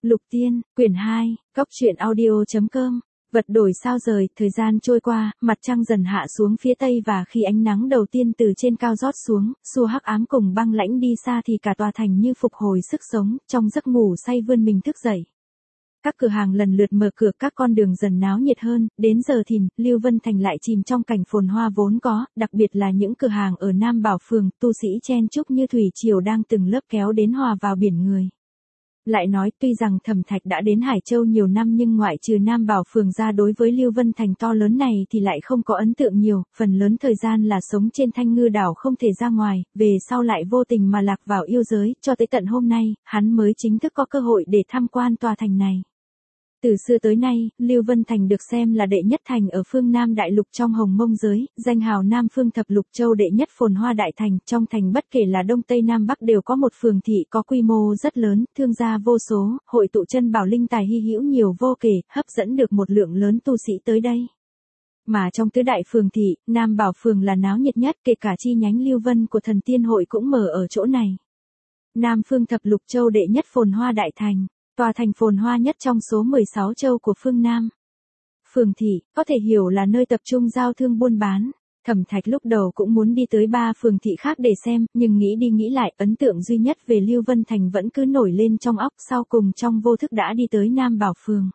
Lục Tiên, quyển 2, Cóc truyện audio.com. Vật đổi sao rời, thời gian trôi qua, mặt trăng dần hạ xuống phía tây và khi ánh nắng đầu tiên từ trên cao rót xuống, xua hắc ám cùng băng lãnh đi xa thì cả tòa thành như phục hồi sức sống, trong giấc ngủ say vươn mình thức dậy. Các cửa hàng lần lượt mở cửa, các con đường dần náo nhiệt hơn, đến giờ thìn, Lưu Vân Thành lại chìm trong cảnh phồn hoa vốn có, đặc biệt là những cửa hàng ở Nam Bảo Phường, tu sĩ chen chúc như thủy triều đang từng lớp kéo đến hòa vào biển người. Lại nói, tuy rằng Thẩm Thạch đã đến Hải Châu nhiều năm nhưng ngoại trừ Nam Bảo Phường ra đối với Lưu Vân Thành to lớn này thì lại không có ấn tượng nhiều, phần lớn thời gian là sống trên Thanh Ngư đảo không thể ra ngoài, về sau lại vô tình mà lạc vào yêu giới, cho tới tận hôm nay, hắn mới chính thức có cơ hội để tham quan tòa thành này. Từ xưa tới nay, Lưu Vân Thành được xem là đệ nhất thành ở phương Nam Đại Lục trong Hồng Mông giới, danh hào Nam Phương Thập Lục Châu đệ nhất phồn hoa đại thành, trong thành bất kể là Đông Tây Nam Bắc đều có một phường thị có quy mô rất lớn, thương gia vô số, hội tụ chân bảo linh tài hy hữu nhiều vô kể, hấp dẫn được một lượng lớn tu sĩ tới đây. Mà trong tứ đại phường thị, Nam Bảo Phường là náo nhiệt nhất, kể cả chi nhánh Lưu Vân của Thần Tiên Hội cũng mở ở chỗ này. Nam Phương Thập Lục Châu đệ nhất phồn hoa đại thành. Tòa thành phồn hoa nhất trong số 16 châu của phương Nam. Phường thị, có thể hiểu là nơi tập trung giao thương buôn bán. Thẩm Thạch lúc đầu cũng muốn đi tới 3 phường thị khác để xem, nhưng nghĩ đi nghĩ lại, ấn tượng duy nhất về Lưu Vân Thành vẫn cứ nổi lên trong óc, sau cùng trong vô thức đã đi tới Nam Bảo Phường.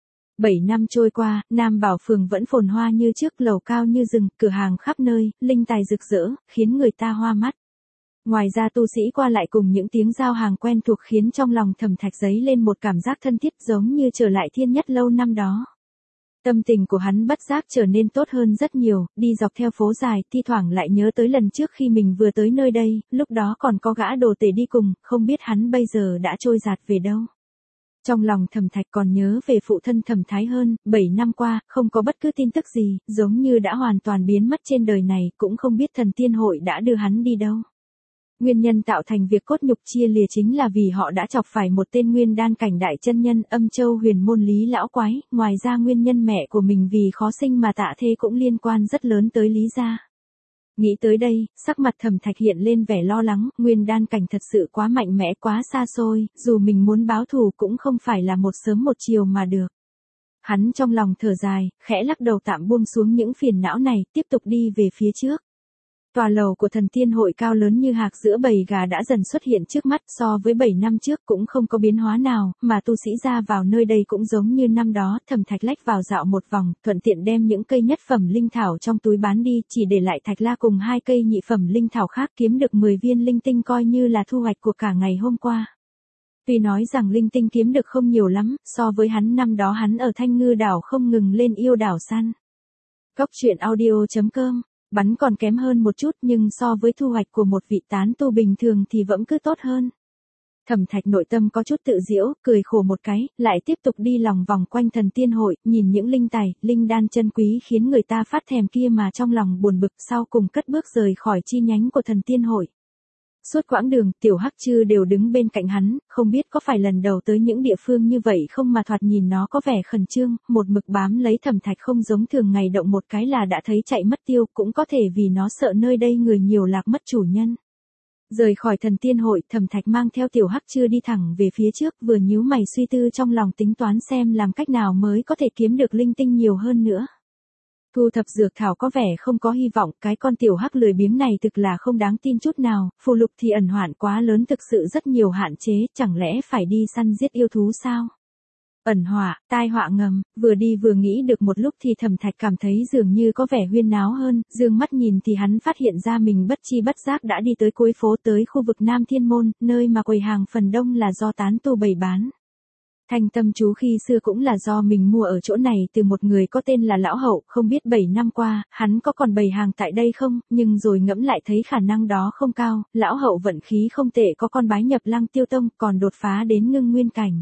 7 năm trôi qua, Nam Bảo Phường vẫn phồn hoa như trước, lầu cao như rừng, cửa hàng khắp nơi, linh tài rực rỡ, khiến người ta hoa mắt. Ngoài ra tu sĩ qua lại cùng những tiếng giao hàng quen thuộc khiến trong lòng Thẩm Thạch dấy lên một cảm giác thân thiết giống như trở lại thiên nhất lâu năm đó. Tâm tình của hắn bất giác trở nên tốt hơn rất nhiều, đi dọc theo phố dài, thi thoảng lại nhớ tới lần trước khi mình vừa tới nơi đây, lúc đó còn có gã đồ tể đi cùng, không biết hắn bây giờ đã trôi dạt về đâu. Trong lòng Thẩm Thạch còn nhớ về phụ thân Thẩm Thái Hơn, 7 năm qua, không có bất cứ tin tức gì, giống như đã hoàn toàn biến mất trên đời này, cũng không biết Thần Tiên Hội đã đưa hắn đi đâu. Nguyên nhân tạo thành việc cốt nhục chia lìa chính là vì họ đã chọc phải một tên nguyên đan cảnh đại chân nhân Âm Châu Huyền Môn Lý lão quái, ngoài ra nguyên nhân mẹ của mình vì khó sinh mà tạ thê cũng liên quan rất lớn tới Lý gia. Nghĩ tới đây, sắc mặt Thẩm Thạch hiện lên vẻ lo lắng, nguyên đan cảnh thật sự quá mạnh mẽ quá xa xôi, dù mình muốn báo thù cũng không phải là một sớm một chiều mà được. Hắn trong lòng thở dài, khẽ lắc đầu tạm buông xuống những phiền não này, tiếp tục đi về phía trước. Tòa lầu của Thần Tiên Hội cao lớn như hạc giữa bầy gà đã dần xuất hiện trước mắt, so với 7 năm trước cũng không có biến hóa nào, mà tu sĩ ra vào nơi đây cũng giống như năm đó. Thẩm Thạch lách vào dạo một vòng, thuận tiện đem những cây nhất phẩm linh thảo trong túi bán đi, chỉ để lại thạch la cùng 2 cây nhị phẩm linh thảo khác, kiếm được 10 viên linh tinh coi như là thu hoạch của cả ngày hôm qua. Tuy nói rằng linh tinh kiếm được không nhiều lắm, so với hắn năm đó hắn ở Thanh Ngư đảo không ngừng lên yêu đảo săn. Cóc truyện audio.com. Bắn còn kém hơn một chút nhưng so với thu hoạch của một vị tán tu bình thường thì vẫn cứ tốt hơn. Thẩm Thạch nội tâm có chút tự giễu, cười khổ một cái, lại tiếp tục đi lòng vòng quanh Thần Tiên Hội, nhìn những linh tài, linh đan chân quý khiến người ta phát thèm kia mà trong lòng buồn bực, sau cùng cất bước rời khỏi chi nhánh của Thần Tiên Hội. Suốt quãng đường, Tiểu Hắc Trư đều đứng bên cạnh hắn, không biết có phải lần đầu tới những địa phương như vậy không mà thoạt nhìn nó có vẻ khẩn trương, một mực bám lấy Thẩm Thạch không giống thường ngày động một cái là đã thấy chạy mất tiêu, cũng có thể vì nó sợ nơi đây người nhiều lạc mất chủ nhân. Rời khỏi Thần Tiên Hội, Thẩm Thạch mang theo Tiểu Hắc Trư đi thẳng về phía trước, vừa nhíu mày suy tư trong lòng tính toán xem làm cách nào mới có thể kiếm được linh tinh nhiều hơn nữa. Thu thập dược thảo có vẻ không có hy vọng, cái con tiểu hắc lười biếng này thực là không đáng tin chút nào, phù lục thì ẩn hoạn quá lớn, thực sự rất nhiều hạn chế, chẳng lẽ phải đi săn giết yêu thú sao? Ẩn họa, tai họa ngầm, vừa đi vừa nghĩ được một lúc thì Thẩm Thạch cảm thấy dường như có vẻ huyên náo hơn, dương mắt nhìn thì hắn phát hiện ra mình bất chi bất giác đã đi tới cuối phố, tới khu vực Nam Thiên Môn, nơi mà quầy hàng phần đông là do tán tu bày bán. Thanh tâm chú khi xưa cũng là do mình mua ở chỗ này từ một người có tên là Lão Hậu, không biết 7 năm qua, hắn có còn bày hàng tại đây không, nhưng rồi ngẫm lại thấy khả năng đó không cao, Lão Hậu vận khí không tệ, có con bái nhập Lăng Tiêu Tông, còn đột phá đến ngưng nguyên cảnh.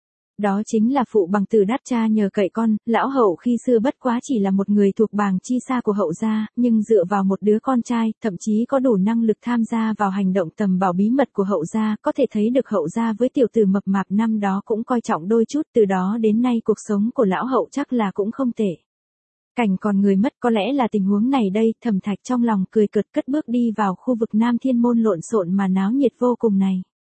Đó chính là phụ bằng tử đát cha nhờ cậy con, Lão Hậu khi xưa bất quá chỉ là một người thuộc bàng chi xa của Hậu gia, nhưng dựa vào một đứa con trai, thậm chí có đủ năng lực tham gia vào hành động tầm bảo bí mật của Hậu gia, có thể thấy được Hậu gia với tiểu tử mập mạp năm đó cũng coi trọng đôi chút, từ đó đến nay cuộc sống của Lão Hậu chắc là cũng không tệ. Cảnh còn người mất, có lẽ là tình huống này đây, Thẩm Thạch trong lòng cười cợt cất bước đi vào khu vực Nam Thiên Môn lộn xộn mà náo nhiệt vô cùng này.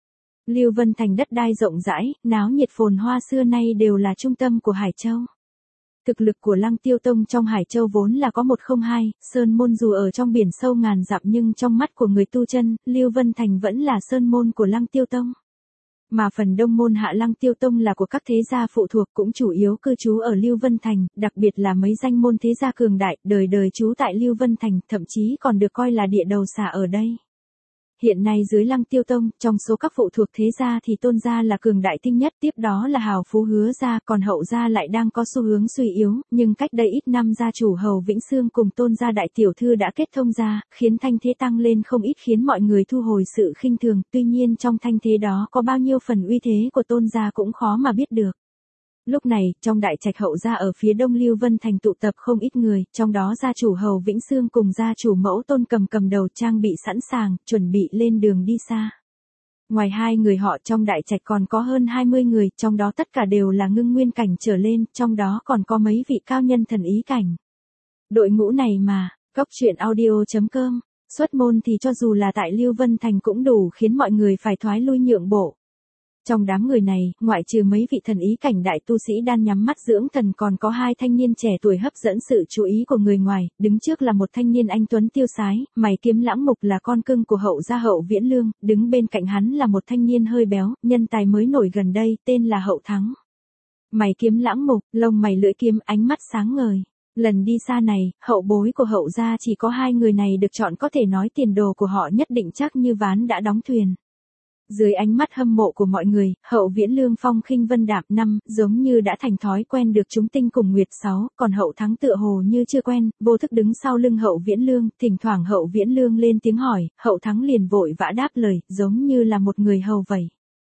Lưu Vân Thành đất đai rộng rãi, náo nhiệt phồn hoa xưa nay đều là trung tâm của Hải Châu. Thực lực của Lăng Tiêu Tông trong Hải Châu vốn là có 102, sơn môn dù ở trong biển sâu ngàn dặm nhưng trong mắt của người tu chân, Lưu Vân Thành vẫn là sơn môn của Lăng Tiêu Tông. Mà phần đông môn hạ Lăng Tiêu Tông là của các thế gia phụ thuộc cũng chủ yếu cư trú ở Lưu Vân Thành, đặc biệt là mấy danh môn thế gia cường đại, đời đời trú tại Lưu Vân Thành, thậm chí còn được coi là địa đầu xà ở đây. Hiện nay dưới Lăng Tiêu Tông, trong số các phụ thuộc thế gia thì Tôn gia là cường đại tinh nhất, tiếp đó là Hào Phú Hứa gia, còn Hậu gia lại đang có xu hướng suy yếu, nhưng cách đây ít năm gia chủ Hầu Vĩnh Xương cùng Tôn gia đại tiểu thư đã kết thông gia, khiến thanh thế tăng lên không ít, khiến mọi người thu hồi sự khinh thường, tuy nhiên trong thanh thế đó có bao nhiêu phần uy thế của Tôn gia cũng khó mà biết được. Lúc này, trong đại trạch Hậu gia ở phía đông Lưu Vân Thành tụ tập không ít người, trong đó gia chủ Hầu Vĩnh Xương cùng gia chủ Mẫu Tôn cầm đầu trang bị sẵn sàng, chuẩn bị lên đường đi xa. Ngoài hai người họ trong đại trạch còn có hơn 20 người, trong đó tất cả đều là ngưng nguyên cảnh trở lên, trong đó còn có mấy vị cao nhân thần ý cảnh. Đội ngũ này mà, coctruyện.audio.com, xuất môn thì cho dù là tại Lưu Vân Thành cũng đủ khiến mọi người phải thoái lui nhượng bộ. Trong đám người này, ngoại trừ mấy vị thần ý cảnh đại tu sĩ đang nhắm mắt dưỡng thần còn có hai thanh niên trẻ tuổi hấp dẫn sự chú ý của người ngoài, đứng trước là một thanh niên anh tuấn tiêu sái, mày kiếm lãng mục là con cưng của Hậu gia Hậu Viễn Lương, đứng bên cạnh hắn là một thanh niên hơi béo, nhân tài mới nổi gần đây, tên là Hậu Thắng. Mày kiếm lãng mục, lông mày lưỡi kiếm, ánh mắt sáng ngời. Lần đi xa này, hậu bối của Hậu gia chỉ có hai người này được chọn, có thể nói tiền đồ của họ nhất định chắc như ván đã đóng thuyền. Dưới ánh mắt hâm mộ của mọi người, Hậu Viễn Lương phong khinh vân đạm năm, giống như đã thành thói quen được chúng tinh cùng nguyệt 6, còn Hậu Thắng tựa hồ như chưa quen, vô thức đứng sau lưng Hậu Viễn Lương, thỉnh thoảng Hậu Viễn Lương lên tiếng hỏi, Hậu Thắng liền vội vã đáp lời, giống như là một người hầu vậy.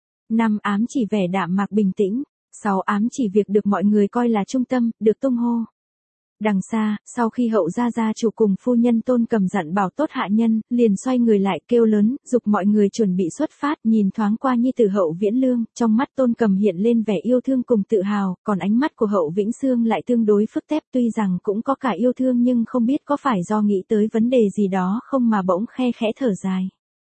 5 ám chỉ vẻ đạm mạc bình tĩnh, 6 ám chỉ việc được mọi người coi là trung tâm, được tung hô. Đằng xa, sau khi Hậu gia gia chủ cùng phu nhân Tôn Cầm dặn bảo tốt hạ nhân, liền xoay người lại kêu lớn, giục mọi người chuẩn bị xuất phát, nhìn thoáng qua nhi tử Hậu Viễn Lương, trong mắt Tôn Cầm hiện lên vẻ yêu thương cùng tự hào, còn ánh mắt của Hậu Vĩnh Xương lại tương đối phức tạp, tuy rằng cũng có cả yêu thương nhưng không biết có phải do nghĩ tới vấn đề gì đó không mà bỗng khe khẽ thở dài.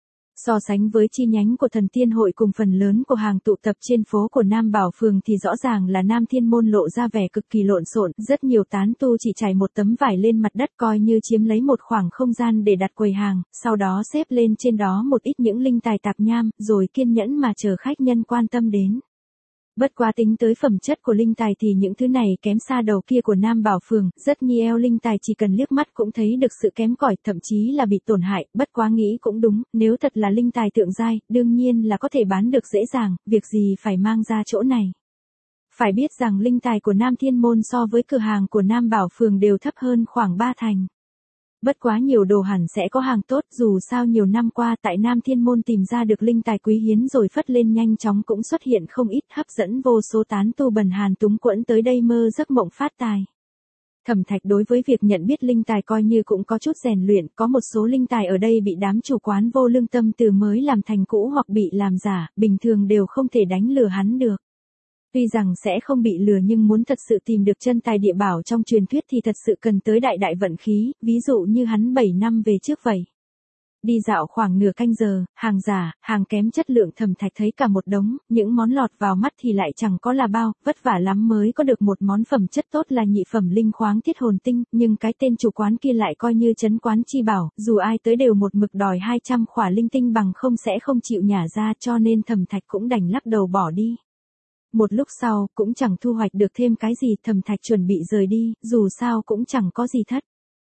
So sánh với chi nhánh của Thần Tiên Hội cùng phần lớn của hàng tụ tập trên phố của Nam Bảo Phường thì rõ ràng là Nam Thiên Môn lộ ra vẻ cực kỳ lộn xộn, rất nhiều tán tu chỉ trải một tấm vải lên mặt đất coi như chiếm lấy một khoảng không gian để đặt quầy hàng, sau đó xếp lên trên đó một ít những linh tài tạp nham, rồi kiên nhẫn mà chờ khách nhân quan tâm đến. Bất quá tính tới phẩm chất của linh tài thì những thứ này kém xa đầu kia của Nam Bảo Phường, rất nhiều linh tài chỉ cần liếc mắt cũng thấy được sự kém cỏi, thậm chí là bị tổn hại, bất quá nghĩ cũng đúng, nếu thật là linh tài thượng giai, đương nhiên là có thể bán được dễ dàng, việc gì phải mang ra chỗ này. Phải biết rằng linh tài của Nam Thiên Môn so với cửa hàng của Nam Bảo Phường đều thấp hơn khoảng 3 thành. Bất quá nhiều đồ hẳn sẽ có hàng tốt, dù sao nhiều năm qua tại Nam Thiên Môn tìm ra được linh tài quý hiếm rồi phất lên nhanh chóng cũng xuất hiện không ít, hấp dẫn vô số tán tu bần hàn túng quẫn tới đây mơ giấc mộng phát tài. Thẩm Thạch đối với việc nhận biết linh tài coi như cũng có chút rèn luyện, có một số linh tài ở đây bị đám chủ quán vô lương tâm từ mới làm thành cũ hoặc bị làm giả, bình thường đều không thể đánh lừa hắn được. Tuy rằng sẽ không bị lừa nhưng muốn thật sự tìm được chân tài địa bảo trong truyền thuyết thì thật sự cần tới đại đại vận khí, ví dụ như hắn 7 năm về trước vậy. Đi dạo khoảng nửa canh giờ, hàng giả, hàng kém chất lượng Thẩm Thạch thấy cả một đống, những món lọt vào mắt thì lại chẳng có là bao, vất vả lắm mới có được một món phẩm chất tốt là nhị phẩm linh khoáng thiết hồn tinh, nhưng cái tên chủ quán kia lại coi như trấn quán chi bảo, dù ai tới đều một mực đòi 200 khỏa linh tinh bằng không sẽ không chịu nhả ra, cho nên Thẩm Thạch cũng đành lắc đầu bỏ đi. Một lúc sau, cũng chẳng thu hoạch được thêm cái gì, Thẩm Thạch chuẩn bị rời đi, dù sao cũng chẳng có gì thất.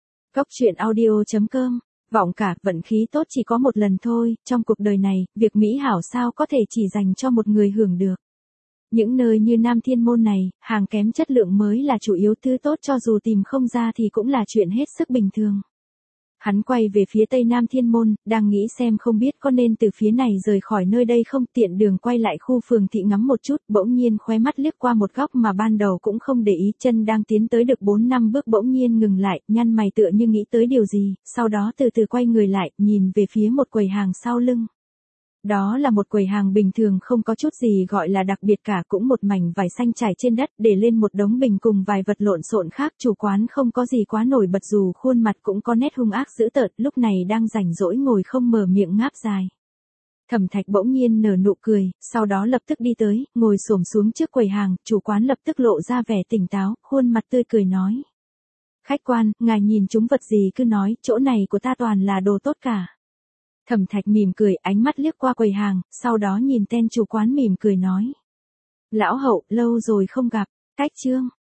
Coctruyện.audio.com, vọng cả, vận khí tốt chỉ có một lần thôi, trong cuộc đời này, việc mỹ hảo sao có thể chỉ dành cho một người hưởng được. Những nơi như Nam Thiên Môn này, hàng kém chất lượng mới là chủ yếu, thứ tốt cho dù tìm không ra thì cũng là chuyện hết sức bình thường. Hắn quay về phía tây Nam Thiên Môn, đang nghĩ xem không biết có nên từ phía này rời khỏi nơi đây không, tiện đường quay lại khu phường thị ngắm một chút, bỗng nhiên khóe mắt liếc qua một góc mà ban đầu cũng không để ý, chân đang tiến tới được 4 năm bước bỗng nhiên ngừng lại, nhăn mày tựa như nghĩ tới điều gì, sau đó từ từ quay người lại, nhìn về phía một quầy hàng sau lưng. Đó là một quầy hàng bình thường không có chút gì gọi là đặc biệt cả, cũng một mảnh vải xanh trải trên đất để lên một đống bình cùng vài vật lộn xộn khác, chủ quán không có gì quá nổi bật dù khuôn mặt cũng có nét hung ác dữ tợn, lúc này đang rảnh rỗi ngồi không mở miệng ngáp dài. Thẩm Thạch bỗng nhiên nở nụ cười, sau đó lập tức đi tới, ngồi xổm xuống trước quầy hàng, chủ quán lập tức lộ ra vẻ tỉnh táo, khuôn mặt tươi cười nói. Khách quan, ngài nhìn chúng vật gì cứ nói, chỗ này của ta toàn là đồ tốt cả. Thẩm Thạch mỉm cười, ánh mắt liếc qua quầy hàng, sau đó nhìn tên chủ quán mỉm cười nói. Lão Hậu, lâu rồi không gặp, cách chương.